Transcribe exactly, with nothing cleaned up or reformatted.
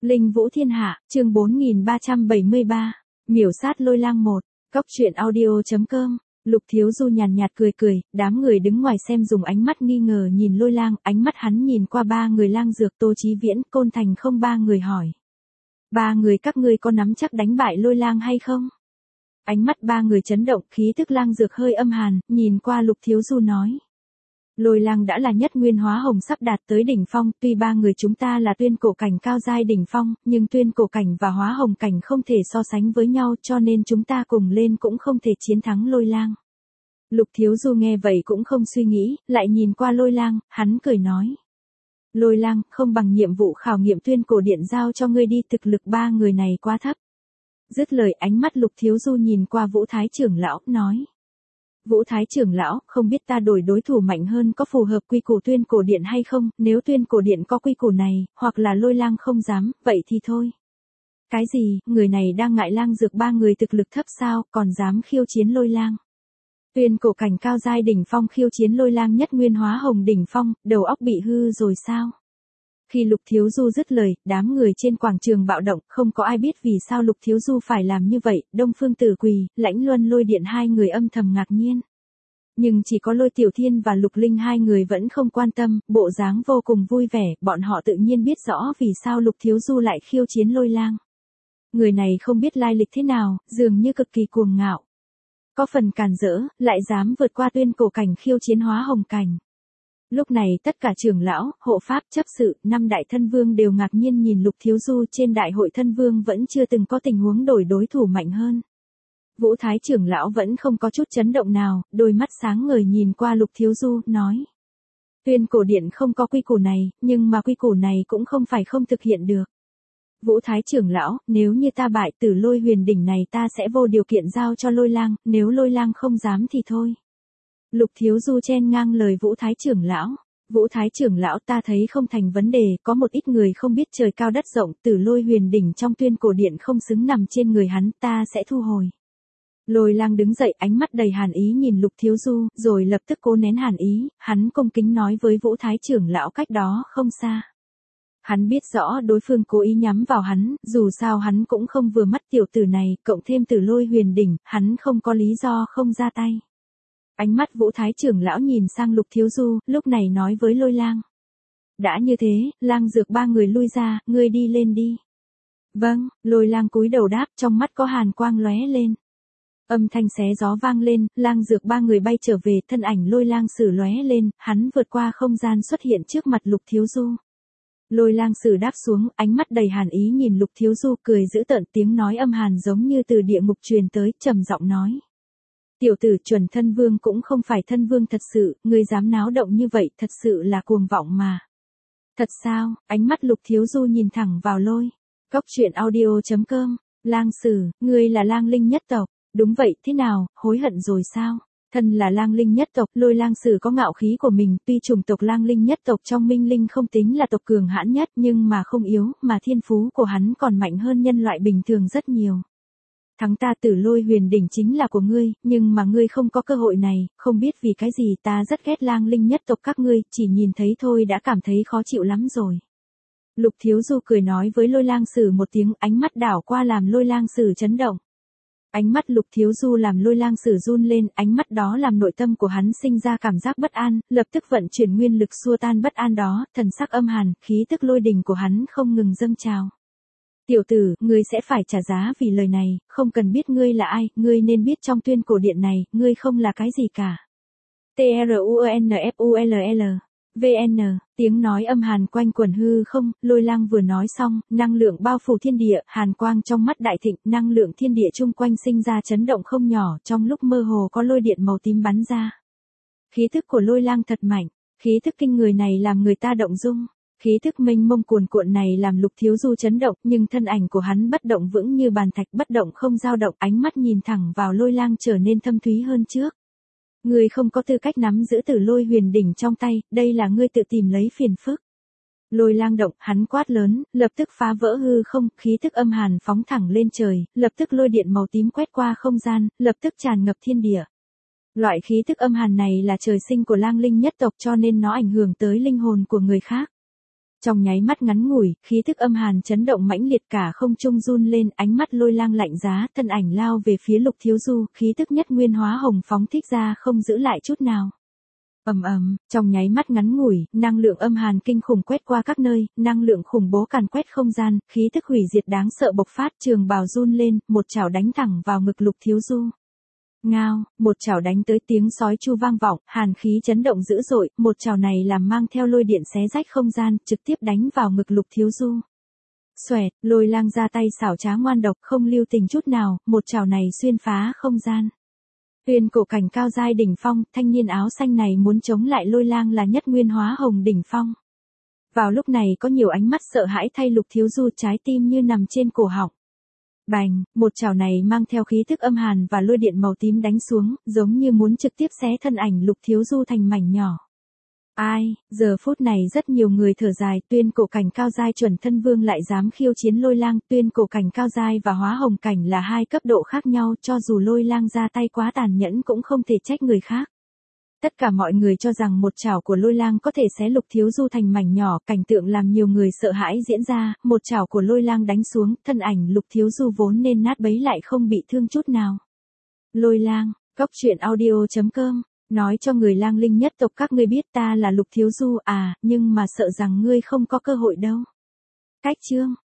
Linh Vũ Thiên Hạ, chương bốn nghìn ba trăm bảy mươi ba, miểu sát Lôi Lang một, cốc truyện audio chấm com. Lục Thiếu Du nhàn nhạt cười cười, đám người đứng ngoài xem dùng ánh mắt nghi ngờ nhìn Lôi Lang, ánh mắt hắn nhìn qua ba người Lang Dược, Tô Chí Viễn, Côn Thành không ba người hỏi. Ba người các ngươi có nắm chắc đánh bại Lôi Lang hay không? Ánh mắt ba người chấn động, khí tức Lang Dược hơi âm hàn, nhìn qua Lục Thiếu Du nói. Lôi Lang đã là nhất nguyên hóa hồng sắp đạt tới đỉnh phong, tuy ba người chúng ta là tuyên cổ cảnh cao giai đỉnh phong, nhưng tuyên cổ cảnh và hóa hồng cảnh không thể so sánh với nhau, cho nên chúng ta cùng lên cũng không thể chiến thắng Lôi Lang. Lục Thiếu Du nghe vậy cũng không suy nghĩ, lại nhìn qua Lôi Lang, hắn cười nói. Lôi Lang, không bằng nhiệm vụ khảo nghiệm tuyên cổ điện giao cho ngươi đi, thực lực ba người này quá thấp. Dứt lời, ánh mắt Lục Thiếu Du nhìn qua Vũ Thái trưởng lão, nói. Vũ Thái trưởng lão, không biết ta đổi đối thủ mạnh hơn có phù hợp quy củ tuyên cổ điện hay không, nếu tuyên cổ điện có quy củ này, hoặc là Lôi Lang không dám, vậy thì thôi. Cái gì, người này đang ngại Lang Dược ba người thực lực thấp sao, còn dám khiêu chiến Lôi Lang. Tuyên cổ cảnh cao giai đỉnh phong khiêu chiến Lôi Lang nhất nguyên hóa hồng đỉnh phong, đầu óc bị hư rồi sao? Khi Lục Thiếu Du dứt lời, đám người trên quảng trường bạo động, không có ai biết vì sao Lục Thiếu Du phải làm như vậy, Đông Phương Tử Quỳ, Lãnh Luân Lôi Điện hai người âm thầm ngạc nhiên. Nhưng chỉ có Lôi Tiểu Thiên và Lục Linh hai người vẫn không quan tâm, bộ dáng vô cùng vui vẻ, bọn họ tự nhiên biết rõ vì sao Lục Thiếu Du lại khiêu chiến Lôi Lang. Người này không biết lai lịch thế nào, dường như cực kỳ cuồng ngạo. Có phần càn rỡ, lại dám vượt qua tuyên cổ cảnh khiêu chiến hóa hồng cảnh. Lúc này tất cả trưởng lão, hộ pháp, chấp sự, năm đại thân vương đều ngạc nhiên nhìn Lục Thiếu Du, trên đại hội thân vương vẫn chưa từng có tình huống đổi đối thủ mạnh hơn. Vũ Thái trưởng lão vẫn không có chút chấn động nào, đôi mắt sáng ngời nhìn qua Lục Thiếu Du, nói. Tuyên cổ điện không có quy củ này, nhưng mà quy củ này cũng không phải không thực hiện được. Vũ Thái trưởng lão, nếu như ta bại Tử Lôi huyền đỉnh này ta sẽ vô điều kiện giao cho Lôi Lang, nếu Lôi Lang không dám thì thôi. Lục Thiếu Du chen ngang lời Vũ Thái trưởng lão. Vũ Thái trưởng lão, ta thấy không thành vấn đề, có một ít người không biết trời cao đất rộng, Tử Lôi huyền đỉnh trong tuyên cổ điện không xứng nằm trên người hắn, ta sẽ thu hồi. Lôi Lang đứng dậy, ánh mắt đầy hàn ý nhìn Lục Thiếu Du, rồi lập tức cố nén hàn ý, hắn cung kính nói với Vũ Thái trưởng lão cách đó không xa. Hắn biết rõ đối phương cố ý nhắm vào hắn, dù sao hắn cũng không vừa mắt tiểu tử này, cộng thêm Tử Lôi huyền đỉnh, hắn không có lý do không ra tay. Ánh mắt Vũ Thái trưởng lão nhìn sang Lục Thiếu Du, lúc này nói với Lôi Lang. Đã như thế, Lang Dược ba người lui ra, ngươi đi lên đi. Vâng, Lôi Lang cúi đầu đáp, trong mắt có hàn quang lóe lên. Âm thanh xé gió vang lên, Lang Dược ba người bay trở về, thân ảnh Lôi Lang Sử lóe lên, hắn vượt qua không gian xuất hiện trước mặt Lục Thiếu Du. Lôi Lang Sử đáp xuống, ánh mắt đầy hàn ý nhìn Lục Thiếu Du, cười giữ tợn, tiếng nói âm hàn giống như từ địa ngục truyền tới, trầm giọng nói. Tiểu tử, chuẩn thân vương cũng không phải thân vương thật sự, ngươi dám náo động như vậy, thật sự là cuồng vọng mà. Thật sao? Ánh mắt Lục Thiếu Du nhìn thẳng vào Lôi. Cốc truyện audio chấm com. Lang Sử, ngươi là Lang Linh nhất tộc. Đúng vậy, thế nào, hối hận rồi sao? Thân là Lang Linh nhất tộc, Lôi Lang Sử có ngạo khí của mình, tuy chủng tộc Lang Linh nhất tộc trong Minh Linh không tính là tộc cường hãn nhất, nhưng mà không yếu, mà thiên phú của hắn còn mạnh hơn nhân loại bình thường rất nhiều. Thắng ta Tử Lôi huyền đỉnh chính là của ngươi, nhưng mà ngươi không có cơ hội này, không biết vì cái gì ta rất ghét Lang Linh nhất tộc các ngươi, chỉ nhìn thấy thôi đã cảm thấy khó chịu lắm rồi. Lục Thiếu Du cười nói với Lôi Lang Sử một tiếng, ánh mắt đảo qua làm Lôi Lang Sử chấn động. Ánh mắt Lục Thiếu Du làm Lôi Lang Sử run lên, ánh mắt đó làm nội tâm của hắn sinh ra cảm giác bất an, lập tức vận chuyển nguyên lực xua tan bất an đó, thần sắc âm hàn, khí tức lôi đình của hắn không ngừng dâng trào. Tiểu tử, ngươi sẽ phải trả giá vì lời này, không cần biết ngươi là ai, ngươi nên biết trong tuyên cổ điện này, ngươi không là cái gì cả. T R U E N F U L L V N, tiếng nói âm hàn quanh quẩn hư không, Lôi Lang vừa nói xong, năng lượng bao phủ thiên địa, hàn quang trong mắt đại thịnh, năng lượng thiên địa chung quanh sinh ra chấn động không nhỏ, trong lúc mơ hồ có lôi điện màu tím bắn ra. Khí thức của Lôi Lang thật mạnh, khí thức kinh người này làm người ta động dung. Khí thức mênh mông cuồn cuộn này làm Lục Thiếu Du chấn động, nhưng thân ảnh của hắn bất động vững như bàn thạch, bất động không dao động, ánh mắt nhìn thẳng vào Lôi Lang trở nên thâm thúy hơn trước. Ngươi không có tư cách nắm giữ Tử Lôi huyền đỉnh trong tay, đây là ngươi tự tìm lấy phiền phức. Lôi Lang động, hắn quát lớn, lập tức phá vỡ hư không, khí thức âm hàn phóng thẳng lên trời, lập tức lôi điện màu tím quét qua không gian, lập tức tràn ngập thiên địa. Loại khí thức âm hàn này là trời sinh của Lang Linh nhất tộc cho nên nó ảnh hưởng tới linh hồn của người khác. Trong nháy mắt ngắn ngủi, khí tức âm hàn chấn động mãnh liệt cả không trung run lên, ánh mắt Lôi Lang lạnh giá, thân ảnh lao về phía Lục Thiếu Du, khí tức nhất nguyên hóa hồng phóng thích ra không giữ lại chút nào. Ầm ầm, trong nháy mắt ngắn ngủi, năng lượng âm hàn kinh khủng quét qua các nơi, năng lượng khủng bố càn quét không gian, khí tức hủy diệt đáng sợ bộc phát, trường bào run lên, một chảo đánh thẳng vào ngực Lục Thiếu Du. Ngao, một chảo đánh tới tiếng sói chu vang vọng, hàn khí chấn động dữ dội, một chảo này làm mang theo lôi điện xé rách không gian, trực tiếp đánh vào ngực Lục Thiếu Du. Xoẹt, Lôi Lang ra tay xảo trá ngoan độc không lưu tình chút nào, một chảo này xuyên phá không gian. Tuyên cổ cảnh cao giai đỉnh phong, thanh niên áo xanh này muốn chống lại Lôi Lang là nhất nguyên hóa hồng đỉnh phong. Vào lúc này có nhiều ánh mắt sợ hãi thay Lục Thiếu Du, trái tim như nằm trên cổ họng. Bành, một chảo này mang theo khí thức âm hàn và lôi điện màu tím đánh xuống, giống như muốn trực tiếp xé thân ảnh Lục Thiếu Du thành mảnh nhỏ. Ai, giờ phút này rất nhiều người thở dài, tuyên cổ cảnh cao giai chuẩn thân vương lại dám khiêu chiến Lôi Lang, tuyên cổ cảnh cao giai và hóa hồng cảnh là hai cấp độ khác nhau, cho dù Lôi Lang ra tay quá tàn nhẫn cũng không thể trách người khác. Tất cả mọi người cho rằng một chảo của Lôi Lang có thể xé Lục Thiếu Du thành mảnh nhỏ, cảnh tượng làm nhiều người sợ hãi diễn ra, một chảo của Lôi Lang đánh xuống, thân ảnh Lục Thiếu Du vốn nên nát bấy lại không bị thương chút nào. Lôi Lang, Cốc Truyện Audio chấm com, nói cho người lang linh nhất tộc các ngươi biết ta là Lục Thiếu Du à, nhưng mà sợ rằng ngươi không có cơ hội đâu. Cách chương